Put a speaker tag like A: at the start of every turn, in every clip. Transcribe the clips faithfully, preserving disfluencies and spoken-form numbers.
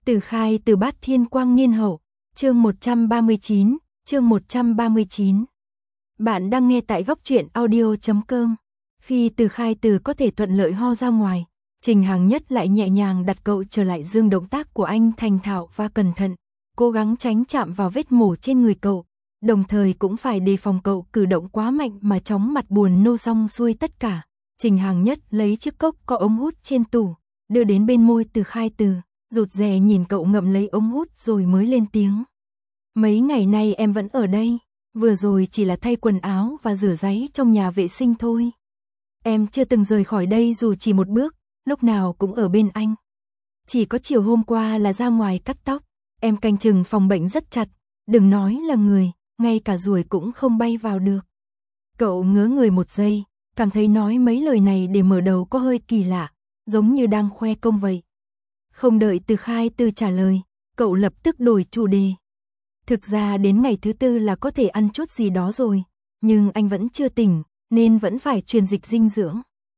A: Từ khai từ Bát Thiên Quang Niên Hậu, chương một trăm ba mươi chín, chương một trăm ba mươi chín. Bạn đang nghe tại góc truyện audio chấm com. Khi Từ khai từ có thể thuận lợi ho ra ngoài, Trình Hằng Nhất lại nhẹ nhàng đặt cậu trở lại dương, động tác của anh thành thạo và cẩn thận, cố gắng tránh chạm vào vết mổ trên người cậu, đồng thời cũng phải đề phòng cậu cử động quá mạnh mà chóng mặt buồn nôn xong xuôi tất cả. Trình Hằng Nhất lấy chiếc cốc có ống hút trên tủ, đưa đến bên môi Từ khai từ, rụt rè nhìn cậu ngậm lấy ống hút rồi mới lên tiếng. Mấy ngày nay em vẫn ở đây, vừa rồi chỉ là thay quần áo và rửa ráy trong nhà vệ sinh thôi. Em chưa từng rời khỏi đây dù chỉ một bước, lúc nào cũng ở bên anh. Chỉ có chiều hôm qua là ra ngoài cắt tóc, em canh chừng phòng bệnh rất chặt, đừng nói là người, ngay cả ruồi cũng không bay vào được. Cậu ngớ người một giây, cảm thấy nói mấy lời này để mở đầu có hơi kỳ lạ, giống như đang khoe công vậy. Không đợi Từ khai từ trả lời, cậu lập tức đổi chủ đề. Thực ra đến ngày thứ tư là có thể ăn chút gì đó rồi, nhưng anh vẫn chưa tỉnh, nên vẫn phải truyền dịch dinh dưỡng.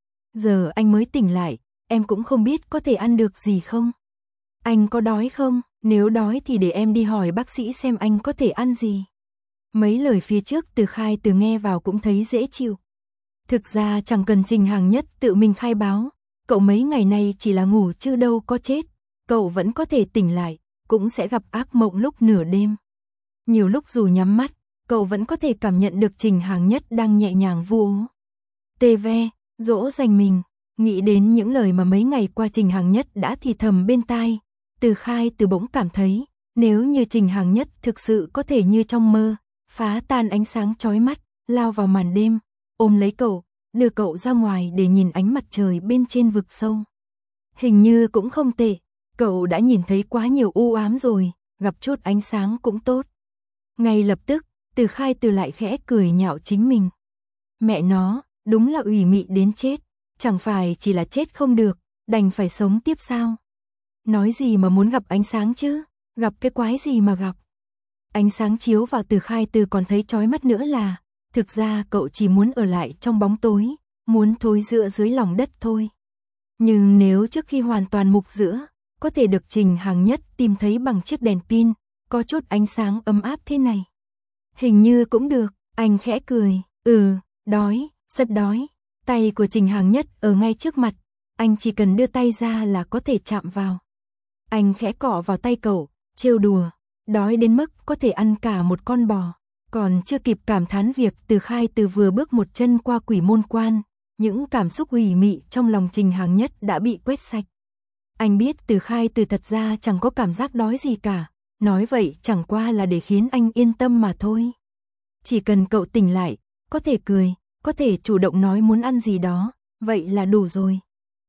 A: Giờ anh mới tỉnh lại, em cũng không biết có thể ăn được gì không. Anh có đói không? Nếu đói thì để em đi hỏi bác sĩ xem anh có thể ăn gì. Mấy lời phía trước Từ khai từ nghe vào cũng thấy dễ chịu. Thực ra chẳng cần Trình Hằng Nhất tự mình khai báo, cậu mấy ngày nay chỉ là ngủ chứ đâu có chết, cậu vẫn có thể tỉnh lại, cũng sẽ gặp ác mộng lúc nửa đêm. Nhiều lúc dù nhắm mắt, cậu vẫn có thể cảm nhận được Trình Hằng Nhất đang nhẹ nhàng vu ố. Tê ve, dỗ dành mình, nghĩ đến những lời mà mấy ngày qua Trình Hằng Nhất đã thì thầm bên tai, Từ khai từ bỗng cảm thấy, nếu như Trình Hằng Nhất thực sự có thể như trong mơ, phá tan ánh sáng chói mắt, lao vào màn đêm, ôm lấy cậu, đưa cậu ra ngoài để nhìn ánh mặt trời bên trên vực sâu. Hình như cũng không tệ, cậu đã nhìn thấy quá nhiều u ám rồi, gặp chút ánh sáng cũng tốt. Ngay lập tức, Từ khai từ lại khẽ cười nhạo chính mình. Mẹ nó, đúng là ủy mị đến chết, chẳng phải chỉ là chết không được, đành phải sống tiếp sao? Nói gì mà muốn gặp ánh sáng chứ, gặp cái quái gì mà gặp. Ánh sáng chiếu vào Từ khai từ còn thấy chói mắt nữa là, thực ra cậu chỉ muốn ở lại trong bóng tối, muốn thối rữa dưới lòng đất thôi. Nhưng nếu trước khi hoàn toàn mục giữa, có thể được Trình Hằng Nhất tìm thấy bằng chiếc đèn pin, có chút ánh sáng ấm áp thế này. Hình như cũng được, anh khẽ cười, ừ, đói, rất đói. Tay của Trình Hằng Nhất ở ngay trước mặt, anh chỉ cần đưa tay ra là có thể chạm vào. Anh khẽ cọ vào tay cậu, trêu đùa, đói đến mức có thể ăn cả một con bò. Còn chưa kịp cảm thán việc Từ khai từ vừa bước một chân qua quỷ môn quan, những cảm xúc ủy mị trong lòng Trình Hằng Nhất đã bị quét sạch. Anh biết Từ khai từ thật ra chẳng có cảm giác đói gì cả, nói vậy chẳng qua là để khiến anh yên tâm mà thôi. Chỉ cần cậu tỉnh lại, có thể cười, có thể chủ động nói muốn ăn gì đó, vậy là đủ rồi.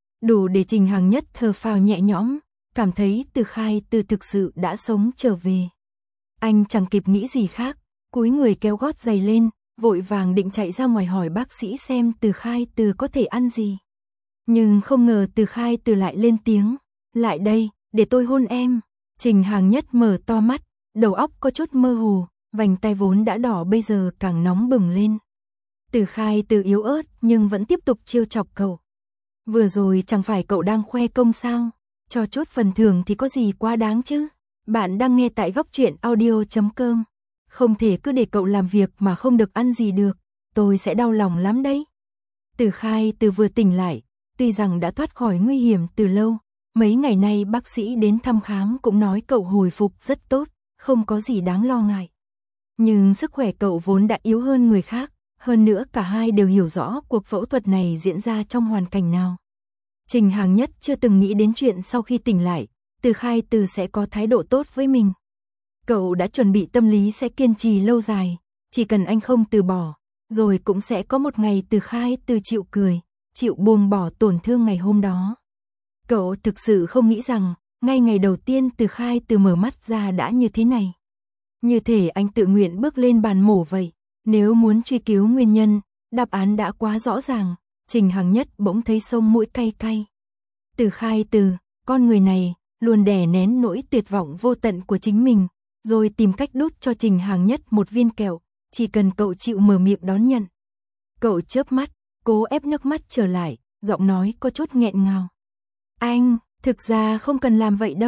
A: Đủ để Trình Hằng Nhất thở phào nhẹ nhõm, cảm thấy Từ khai từ thực sự đã sống trở về. Anh chẳng kịp nghĩ gì khác, cúi người kéo gót giày lên, vội vàng định chạy ra ngoài hỏi bác sĩ xem Từ khai từ có thể ăn gì. Nhưng không ngờ Từ khai từ lại lên tiếng, lại đây, để tôi hôn em. Trình Hằng Nhất mở to mắt, đầu óc có chút mơ hồ, vành tay vốn đã đỏ bây giờ càng nóng bừng lên. Từ khai từ yếu ớt nhưng vẫn tiếp tục trêu chọc cậu. Vừa rồi chẳng phải cậu đang khoe công sao, cho chút phần thưởng thì có gì quá đáng chứ. Bạn đang nghe tại góc truyện audio chấm com. Không thể cứ để cậu làm việc mà không được ăn gì được, tôi sẽ đau lòng lắm đấy. Từ khai từ vừa tỉnh lại, tuy rằng đã thoát khỏi nguy hiểm từ lâu, mấy ngày nay bác sĩ đến thăm khám cũng nói cậu hồi phục rất tốt, không có gì đáng lo ngại. Nhưng sức khỏe cậu vốn đã yếu hơn người khác, hơn nữa cả hai đều hiểu rõ cuộc phẫu thuật này diễn ra trong hoàn cảnh nào. Trình Hằng Nhất chưa từng nghĩ đến chuyện sau khi tỉnh lại, Từ khai từ sẽ có thái độ tốt với mình. Cậu đã chuẩn bị tâm lý sẽ kiên trì lâu dài, chỉ cần anh không từ bỏ, rồi cũng sẽ có một ngày Từ khai từ chịu cười, chịu buông bỏ tổn thương ngày hôm đó. Cậu thực sự không nghĩ rằng, ngay ngày đầu tiên Từ khai từ mở mắt ra đã như thế này. Như thể anh tự nguyện bước lên bàn mổ vậy. Nếu muốn truy cứu nguyên nhân, đáp án đã quá rõ ràng, Trình Hằng Nhất bỗng thấy sông mũi cay cay. Từ khai từ, con người này, luôn đè nén nỗi tuyệt vọng vô tận của chính mình, rồi tìm cách đút cho Trình Hằng Nhất một viên kẹo, chỉ cần cậu chịu mở miệng đón nhận. Cậu chớp mắt, cố ép nước mắt trở lại, giọng nói có chút nghẹn ngào. Anh, thực ra không cần làm vậy đâu,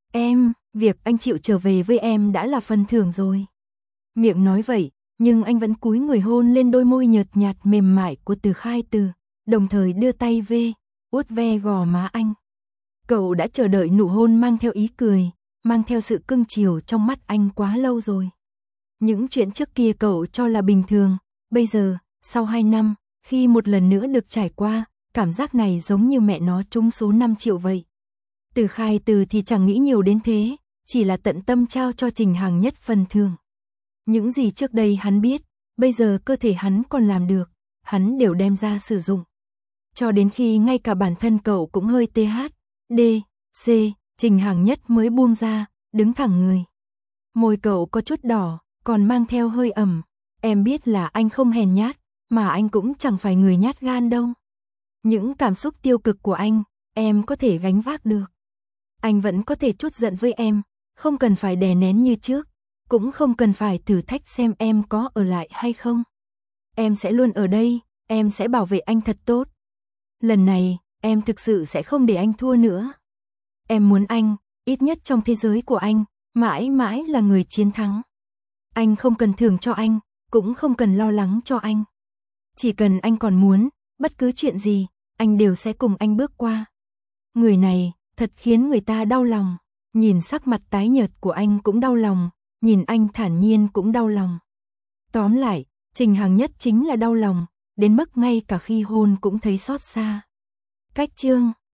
A: Em, việc anh chịu trở về với em đã là phần thưởng rồi. Miệng nói vậy, nhưng anh vẫn cúi người hôn lên đôi môi nhợt nhạt mềm mại của Từ Khai Từ, đồng thời đưa tay về, vuốt ve gò má anh. Cậu đã chờ đợi nụ hôn mang theo ý cười, mang theo sự cưng chiều trong mắt anh quá lâu rồi. Những chuyện trước kia cậu cho là bình thường, bây giờ, sau hai năm, khi một lần nữa được trải qua, cảm giác này giống như mẹ nó trúng số năm triệu vậy. Từ Khai Từ thì chẳng nghĩ nhiều đến thế, chỉ là tận tâm trao cho Trình Hằng Nhất phần thưởng. Những gì trước đây hắn biết, bây giờ cơ thể hắn còn làm được, hắn đều đem ra sử dụng. Cho đến khi ngay cả bản thân cậu cũng hơi tê hát, đê, xê, Trình Hằng Nhất mới buông ra, đứng thẳng người. Môi cậu có chút đỏ, còn mang theo hơi ẩm. Em biết là anh không hèn nhát, mà anh cũng chẳng phải người nhát gan đâu. Những cảm xúc tiêu cực của anh, em có thể gánh vác được. Anh vẫn có thể trút giận với em, không cần phải đè nén như trước, cũng không cần phải thử thách xem em có ở lại hay không. Em sẽ luôn ở đây, em sẽ bảo vệ anh thật tốt. Lần này, em thực sự sẽ không để anh thua nữa. Em muốn anh, ít nhất trong thế giới của anh, mãi mãi là người chiến thắng. Anh không cần thưởng cho anh, cũng không cần lo lắng cho anh. Chỉ cần anh còn muốn, bất cứ chuyện gì, anh đều sẽ cùng anh bước qua. Người này, thật khiến người ta đau lòng. Nhìn sắc mặt tái nhợt của anh cũng đau lòng, nhìn anh thản nhiên cũng đau lòng. Tóm lại, Trình Hằng Nhất chính là đau lòng, đến mức ngay cả khi hôn cũng thấy xót xa. Cách chương